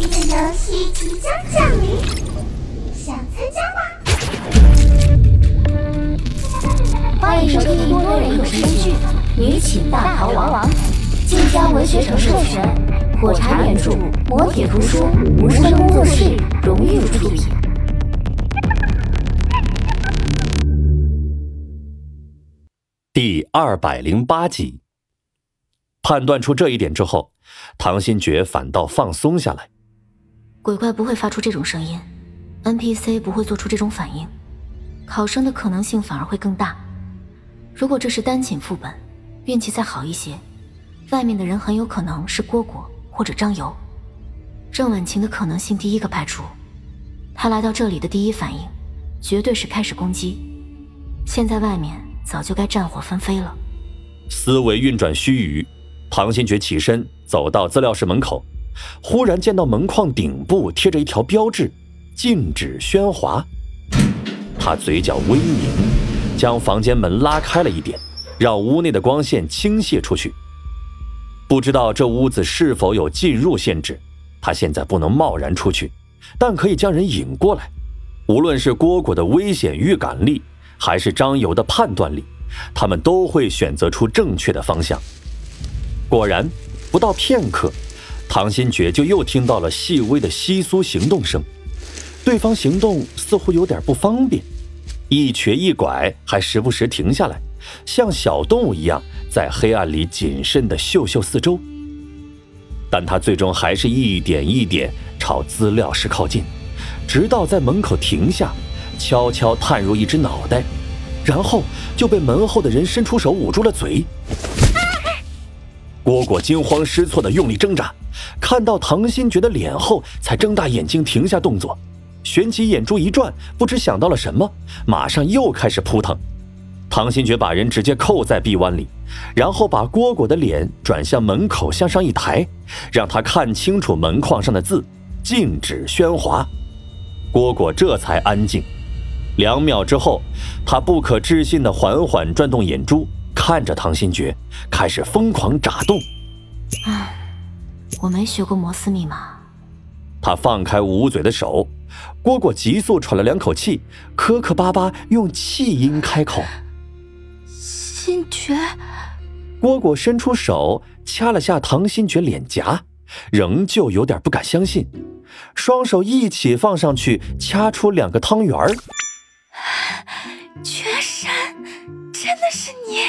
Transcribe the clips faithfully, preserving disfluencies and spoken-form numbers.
的游戏即将降临，想参加吗？ 欢迎收听多人有声剧《女寝大逃亡》，晋江文学城授权，火柴原著，磨铁图书，无声工作室荣誉出品。 第二百零八集。判断出这一点之后，唐新觉反倒放松下来。 鬼怪不会发出这种声音， N P C 不会做出这种反应，考生的可能性反而会更大。如果这是单寝副本，运气再好一些，外面的人很有可能是蝈蝈或者张游。郑婉晴的可能性第一个排除，他来到这里的第一反应绝对是开始攻击，现在外面早就该战火纷飞了。 思维运转须臾，唐新觉起身走到资料室门口，忽然见到门框顶部贴着一条标志，禁止喧哗。他嘴角微抿，将房间门拉开了一点，让屋内的光线倾泻出去。不知道这屋子是否有进入限制，他现在不能贸然出去，但可以将人引过来。无论是蝈蝈的危险预感力，还是张游的判断力，他们都会选择出正确的方向。果然，不到片刻，唐新觉就又听到了细微的窸窣行动声。对方行动似乎有点不方便，一瘸一拐，还时不时停下来，像小动物一样在黑暗里谨慎地嗅嗅四周。但他最终还是一点一点朝资料室靠近，直到在门口停下，悄悄探入一只脑袋，然后就被门后的人伸出手捂住了嘴。蝈蝈惊慌失措地用力挣扎，看到唐新觉的脸后，才睁大眼睛停下动作，旋起眼珠一转，不知想到了什么，马上又开始扑腾。唐新觉把人直接扣在臂弯里，然后把蝈蝈的脸转向门口向上一抬，让他看清楚门框上的字，禁止喧哗。蝈蝈这才安静。两秒之后，他不可置信地缓缓转动眼珠，看着唐新觉，开始疯狂眨动。 唉，我没学过摩斯密码。 他放开捂嘴的手，蝈蝈急速喘了两口气，磕磕巴巴用气音开口： 新觉。 蝈蝈伸出手掐了下唐新觉脸颊，仍旧有点不敢相信，双手一起放上去，掐出两个汤圆儿。 绝神，真的是你！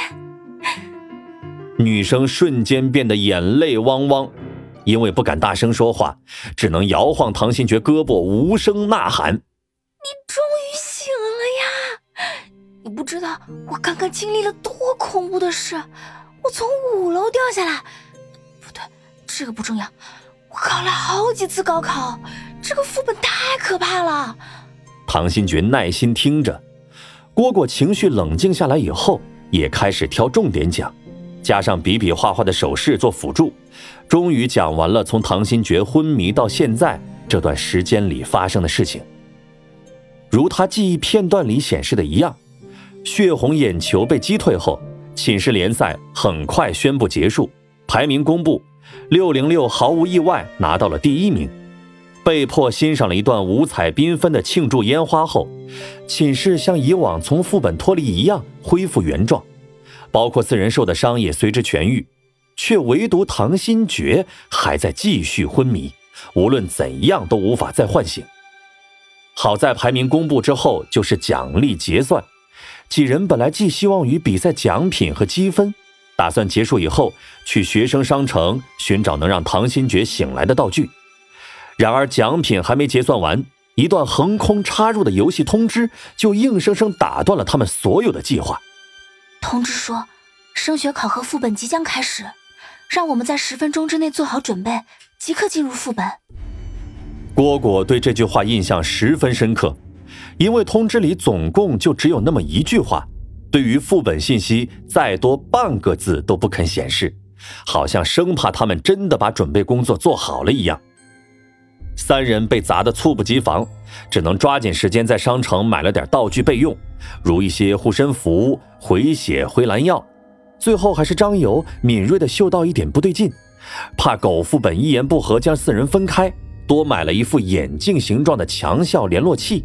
女生瞬间变得眼泪汪汪，因为不敢大声说话，只能摇晃唐新觉胳膊，无声呐喊： 你终于醒了呀！你不知道我刚刚经历了多恐怖的事，我从五楼掉下来。不对，这个不重要，我考了好几次高考，这个副本太可怕了。 唐新觉耐心听着，蝈蝈情绪冷静下来以后，也开始挑重点讲，加上比比划划的手势做辅助，终于讲完了从唐新觉昏迷到现在这段时间里发生的事情。如他记忆片段里显示的一样，血红眼球被击退后，寝室联赛很快宣布结束，排名公布，六零六毫无意外拿到了第一名。被迫欣赏了一段五彩缤纷的庆祝烟花后，寝室像以往从副本脱离一样恢复原状，包括四人受的伤也随之痊愈，却唯独唐新觉还在继续昏迷，无论怎样都无法再唤醒。好在排名公布之后就是奖励结算，几人本来寄希望于比赛奖品和积分，打算结束以后去学生商城寻找能让唐新觉醒来的道具。然而奖品还没结算完，一段横空插入的游戏通知就硬生生打断了他们所有的计划。 通知说，升学考核副本即将开始，让我们在十分钟之内做好准备，即刻进入副本。 蝈蝈对这句话印象十分深刻，因为通知里总共就只有那么一句话，对于副本信息再多半个字都不肯显示，好像生怕他们真的把准备工作做好了一样。三人被砸得猝不及防，只能抓紧时间在商城买了点道具备用，如一些护身符、回血回蓝药。最后还是张游敏锐地嗅到一点不对劲，怕狗副本一言不合将四人分开， 多买了一副眼镜形状的强效联络器。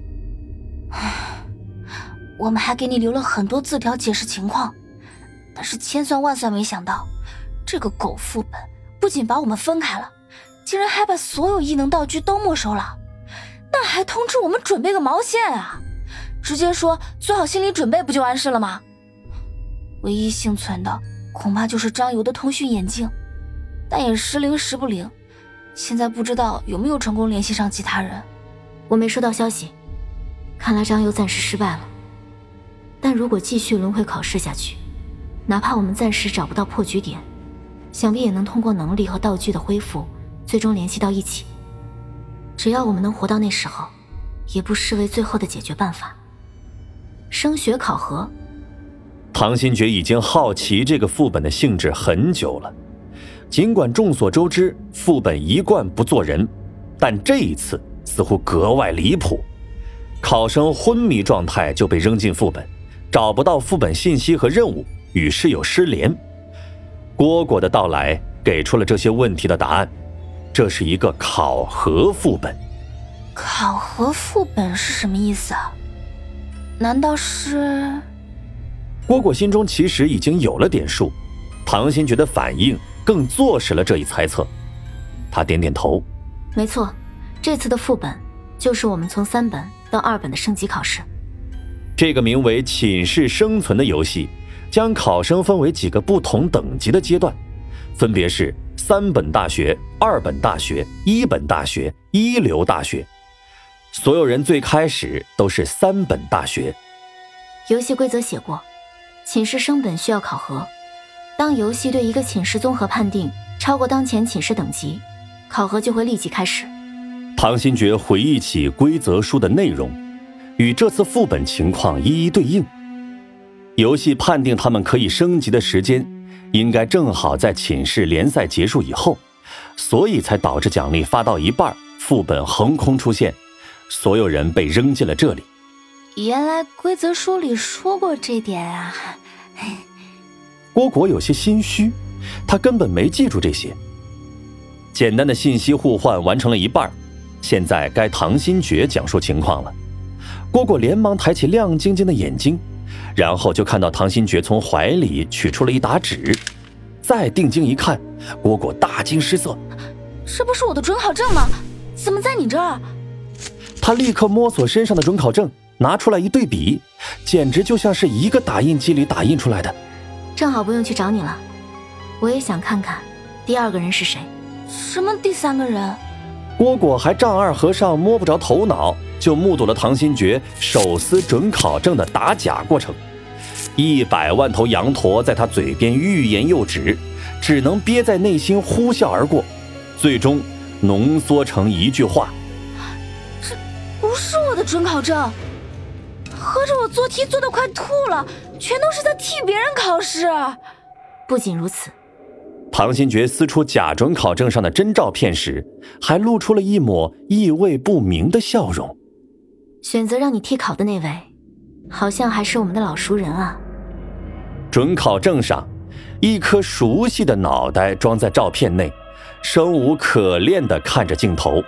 我们还给你留了很多字条解释情况，但是千算万算没想到，这个狗副本不仅把我们分开了，竟然还把所有异能道具都没收了，那还通知我们准备个毛线啊！直接说做好心理准备不就完事了吗？唯一幸存的恐怕就是张游的通讯眼镜，但也时灵时不灵，现在不知道有没有成功联系上其他人。 我没收到消息，看来张游暂时失败了。但如果继续轮回考试下去，哪怕我们暂时找不到破局点，想必也能通过能力和道具的恢复，最终联系到一起。只要我们能活到那时候，也不失为最后的解决办法。升学考核， 唐新觉已经好奇这个副本的性质很久了。尽管众所周知副本一贯不做人，但这一次似乎格外离谱。考生昏迷状态就被扔进副本，找不到副本信息和任务，与室友失联。蝈蝈的到来给出了这些问题的答案，这是一个考核副本。 考核副本是什么意思啊？难道是…… 蝈蝈心中其实已经有了点数，唐新觉的反应更坐实了这一猜测。他点点头， 没错，这次的副本就是我们从三本到二本的升级考试。 这个名为寝室生存的游戏将考生分为几个不同等级的阶段，分别是三本大学、二本大学、一本大学、一流大学。所有人最开始都是三本大学。 游戏规则写过，寝室升本需要考核，当游戏对一个寝室综合判定超过当前寝室等级，考核就会立即开始。 唐新觉回忆起规则书的内容，与这次副本情况一一对应。游戏判定他们可以升级的时间应该正好在寝室联赛结束以后，所以才导致奖励发到一半，副本横空出现，所有人被扔进了这里。 原来规则书里说过这点啊。 蝈蝈有些心虚，他根本没记住这些。简单的信息互换完成了一半，现在该唐新觉讲述情况了。蝈蝈连忙抬起亮晶晶的眼睛，然后就看到唐新觉从怀里取出了一沓纸，再定睛一看，蝈蝈大惊失色， 这不是我的准考证吗？怎么在你这儿？ 他立刻摸索身上的准考证，拿出来一对比，简直就像是一个打印机里打印出来的。 正好不用去找你了，我也想看看第二个人是谁。 什么第三个人？ 蝈蝈还丈二和尚摸不着头脑，就目睹了唐新觉手撕准考证的打假过程。一百万头羊驼在他嘴边欲言又止，只能憋在内心呼啸而过，最终浓缩成一句话： 这不是我的准考证，合着我做题做得快吐了，全都是在替别人考试。 不仅如此， 唐新觉撕出假准考证上的真照片时，还露出了一抹意味不明的笑容。 选择让你替考的那位，好像还是我们的老熟人啊。 准考证上，一颗熟悉的脑袋装在照片内，生无可恋地看着镜头。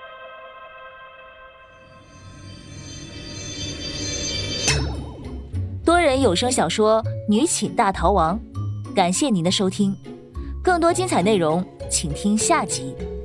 多人有声小说《女寝大逃亡》，感谢您的收听。更多精彩内容，请听下集。